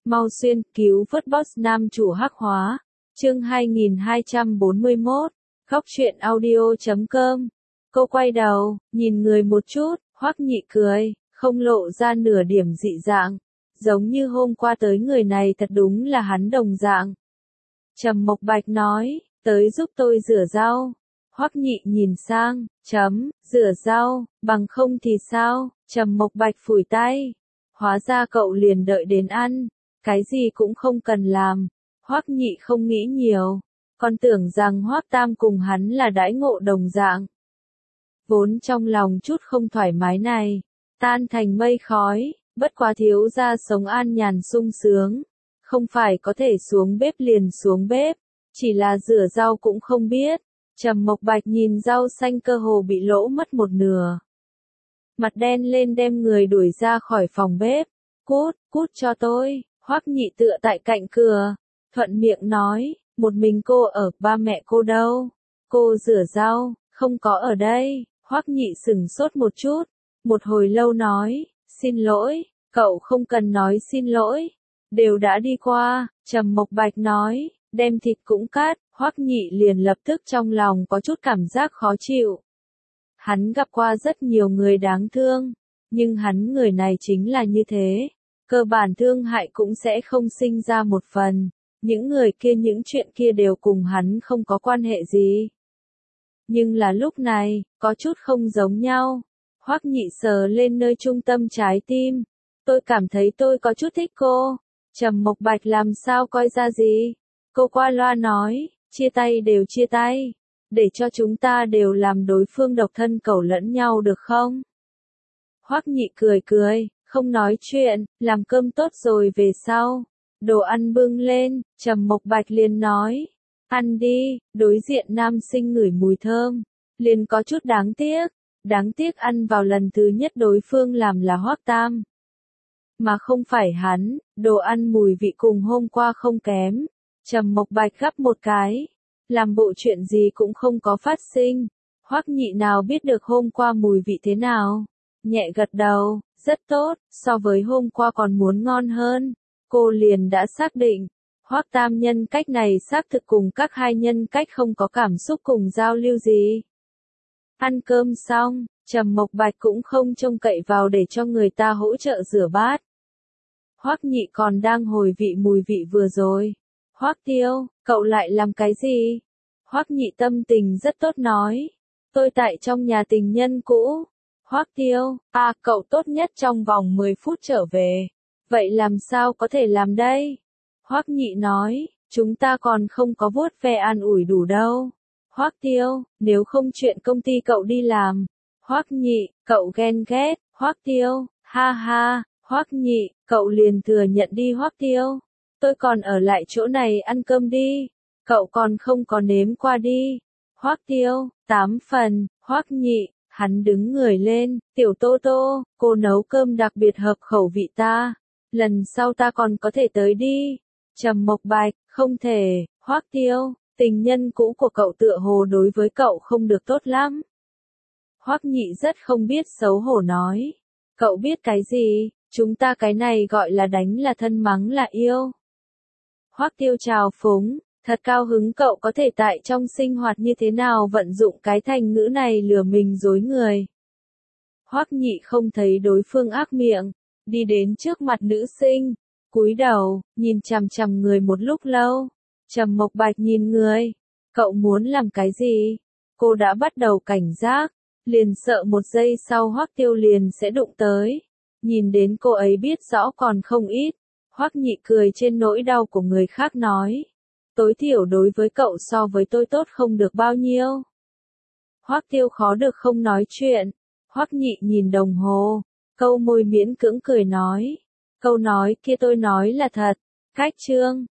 Mau xuyên cứu vớt boss nam chủ hắc hóa. Chương 2241. Góc truyện audio.com. Cô quay đầu, nhìn người một chút, Hoắc Nhị cười, không lộ ra nửa điểm dị dạng. Giống như hôm qua tới người này thật đúng là hắn đồng dạng. Trầm Mộc Bạch nói, tới giúp tôi rửa rau. Hoắc Nhị nhìn sang, rửa rau, bằng không thì sao? Trầm Mộc Bạch phủi tay. Hóa ra cậu liền đợi đến ăn, cái gì cũng không cần làm. Hoắc Nhị không nghĩ nhiều, còn tưởng rằng Hoắc Tam cùng hắn là đãi ngộ đồng dạng. Vốn trong lòng chút không thoải mái này, tan thành mây khói, bất quá thiếu gia sống an nhàn sung sướng. Không phải có thể xuống bếp liền xuống bếp, chỉ là rửa rau cũng không biết. Trầm Mộc Bạch nhìn rau xanh cơ hồ bị lỗ mất một nửa. Mặt đen lên đem người đuổi ra khỏi phòng bếp. Cút cho tôi. Hoắc Nhị tựa tại cạnh cửa, thuận miệng nói, một mình cô ở, ba mẹ cô đâu? Cô rửa rau, không có ở đây. Hoắc Nhị sửng sốt một chút, một hồi lâu nói, xin lỗi, cậu không cần nói xin lỗi, đều đã đi qua. Trầm Mộc Bạch nói, đem thịt cũng cắt. Hoắc Nhị liền lập tức trong lòng có chút cảm giác khó chịu. Hắn gặp qua rất nhiều người đáng thương, nhưng hắn người này chính là như thế, cơ bản thương hại cũng sẽ không sinh ra một phần, những người kia những chuyện kia đều cùng hắn không có quan hệ gì. Nhưng là lúc này, có chút không giống nhau. Hoắc Nhị sờ lên nơi trung tâm trái tim, tôi cảm thấy tôi có chút thích cô. Trầm Mộc Bạch làm sao coi ra gì? Cô qua loa nói, chia tay đều chia tay, để cho chúng ta đều làm đối phương độc thân cẩu lẫn nhau được không? Hoắc Nhị cười, không nói chuyện, làm cơm tốt rồi về sau. Đồ ăn bưng lên, Trầm Mộc Bạch liền nói, ăn đi. Đối diện nam sinh ngửi mùi thơm, liền có chút đáng tiếc ăn vào lần thứ nhất đối phương làm là Hoắc Tam, mà không phải hắn. Đồ ăn mùi vị cùng hôm qua không kém. Trầm Mộc Bạch gắp một cái, làm bộ chuyện gì cũng không có phát sinh. Hoắc Nhị nào biết được hôm qua mùi vị thế nào, nhẹ gật đầu, rất tốt, so với hôm qua còn muốn ngon hơn. Cô liền đã xác định, Hoắc Tam nhân cách này xác thực cùng các hai nhân cách không có cảm xúc cùng giao lưu gì. Ăn cơm xong, Trầm Mộc Bạch cũng không trông cậy vào để cho người ta hỗ trợ rửa bát. Hoắc Nhị còn đang hồi vị mùi vị vừa rồi. Hoắc Tiêu, cậu lại làm cái gì? Hoắc Nhị tâm tình rất tốt nói, tôi tại trong nhà tình nhân cũ. Hoắc Tiêu, cậu tốt nhất trong vòng 10 phút trở về. Vậy làm sao có thể làm đây? Hoắc Nhị nói, chúng ta còn không có vuốt ve an ủi đủ đâu. Hoắc Tiêu, nếu không chuyện công ty cậu đi làm. Hoắc Nhị, cậu ghen ghét. Hoắc Tiêu, ha ha. Hoắc Nhị, cậu liền thừa nhận đi Hoắc Tiêu. Tôi còn ở lại chỗ này ăn cơm đi. Cậu còn không có nếm qua đi. Hoắc Tiêu, 8 phần. Hoắc Nhị, hắn đứng người lên, tiểu Tô Tô, cô nấu cơm đặc biệt hợp khẩu vị ta. Lần sau ta còn có thể tới đi. Trầm Mộc Bạch, không thể. Hoắc Tiêu, tình nhân cũ của cậu tựa hồ đối với cậu không được tốt lắm. Hoắc Nhị rất không biết xấu hổ nói. Cậu biết cái gì, chúng ta cái này gọi là đánh là thân mắng là yêu. Hoắc Tiêu trào phúng, thật cao hứng cậu có thể tại trong sinh hoạt như thế nào vận dụng cái thành ngữ này lừa mình dối người. Hoắc Nhị không thấy đối phương ác miệng, đi đến trước mặt nữ sinh, cúi đầu, nhìn chằm chằm người một lúc lâu. Trầm Mộc Bạch nhìn người, cậu muốn làm cái gì? Cô đã bắt đầu cảnh giác, liền sợ một giây sau Hoắc Tiêu liền sẽ đụng tới. Nhìn đến cô ấy biết rõ còn không ít. Hoắc Nhị cười trên nỗi đau của người khác nói, tối thiểu đối với cậu so với tôi tốt không được bao nhiêu. Hoắc Tiêu khó được không nói chuyện. Hoắc Nhị nhìn đồng hồ, câu môi miễn cưỡng cười nói, câu nói kia tôi nói là thật. Cách chương